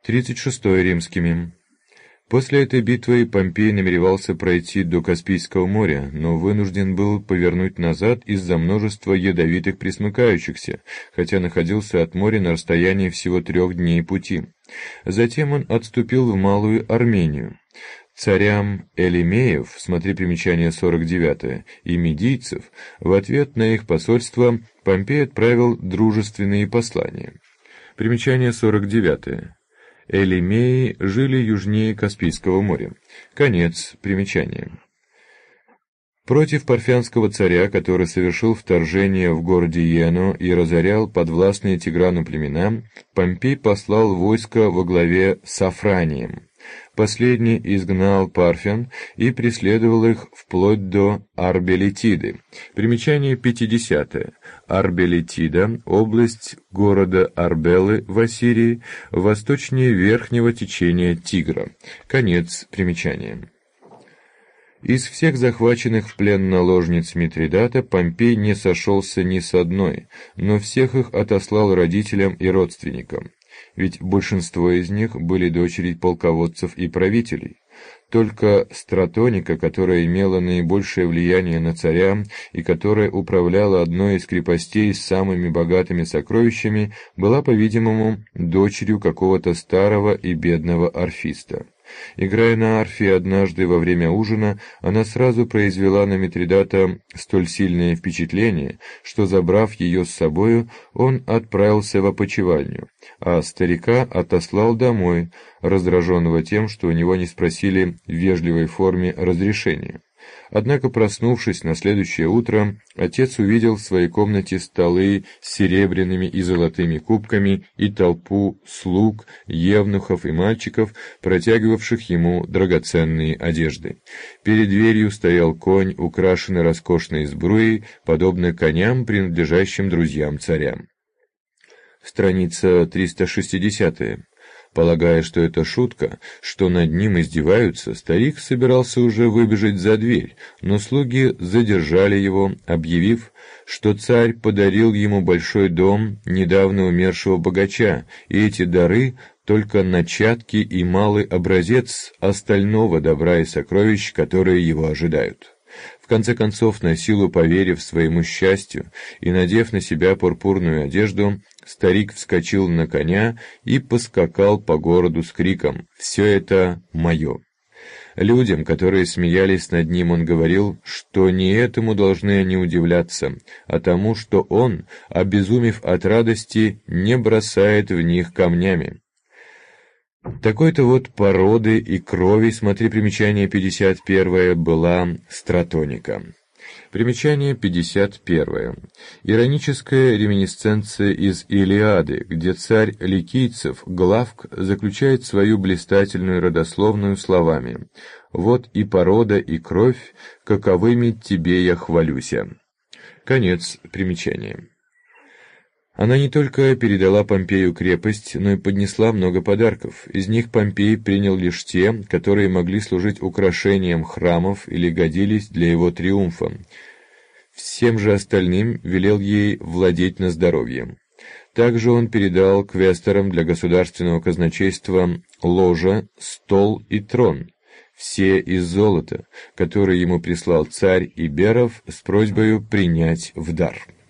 36 римскими. После этой битвы Помпей намеревался пройти до Каспийского моря, но вынужден был повернуть назад из-за множества ядовитых пресмыкающихся, хотя находился от моря на расстоянии всего 3 дней пути. Затем он отступил в Малую Армению. Царям Элемеев, смотри примечание 49, и медийцев, в ответ на их посольство Помпей отправил дружественные послания. Примечание 49. Элемеи жили южнее Каспийского моря. Конец примечания. Против парфянского царя, который совершил вторжение в городе Йену и разорял подвластные Тиграну племена, Помпей послал войско во главе с Афранием. Последний изгнал парфян и преследовал их вплоть до Арбелетиды. Примечание 50. Арбелетида – область города Арбелы в Ассирии, восточнее верхнего течения Тигра. Конец примечания. Из всех захваченных в плен наложниц Митридата Помпей не сошелся ни с одной, но всех их отослал родителям и родственникам. Ведь большинство из них были дочери полководцев и правителей. Только Стратоника, которая имела наибольшее влияние на царя и которая управляла одной из крепостей с самыми богатыми сокровищами, была, по-видимому, дочерью какого-то старого и бедного арфиста. Играя на арфе однажды во время ужина, она сразу произвела на Митридата столь сильное впечатление, что, забрав ее с собою, он отправился в опочивальню, а старика отослал домой, раздраженного тем, что у него не спросили в вежливой форме разрешения. Однако, проснувшись на следующее утро, отец увидел в своей комнате столы с серебряными и золотыми кубками и толпу слуг, евнухов и мальчиков, протягивавших ему драгоценные одежды. Перед дверью стоял конь, украшенный роскошной сбруей, подобно коням, принадлежащим друзьям царя. Страница 360. Полагая, что это шутка, что над ним издеваются, старик собирался уже выбежать за дверь, но слуги задержали его, объявив, что царь подарил ему большой дом недавно умершего богача, и эти дары — только начатки и малый образец остального добра и сокровищ, которые его ожидают. В конце концов, на силу поверив своему счастью и надев на себя пурпурную одежду, старик вскочил на коня и поскакал по городу с криком «Все это мое!». Людям, которые смеялись над ним, он говорил, что не этому должны они удивляться, а тому, что он, обезумев от радости, не бросает в них камнями. Такой-то вот породы и крови, смотри примечание 51, была Стратоника. Примечание 51. Ироническая реминисценция из Илиады, где царь ликийцев Главк заключает свою блистательную родословную словами «Вот и порода, и кровь, каковыми тебе я хвалюся». Конец примечания. Она не только передала Помпею крепость, но и поднесла много подарков. Из них Помпей принял лишь те, которые могли служить украшением храмов или годились для его триумфа. Всем же остальным велел ей владеть на здоровье. Также он передал квесторам для государственного казначейства ложа, стол и трон, все из золота, которые ему прислал царь Иберов с просьбой принять в дар.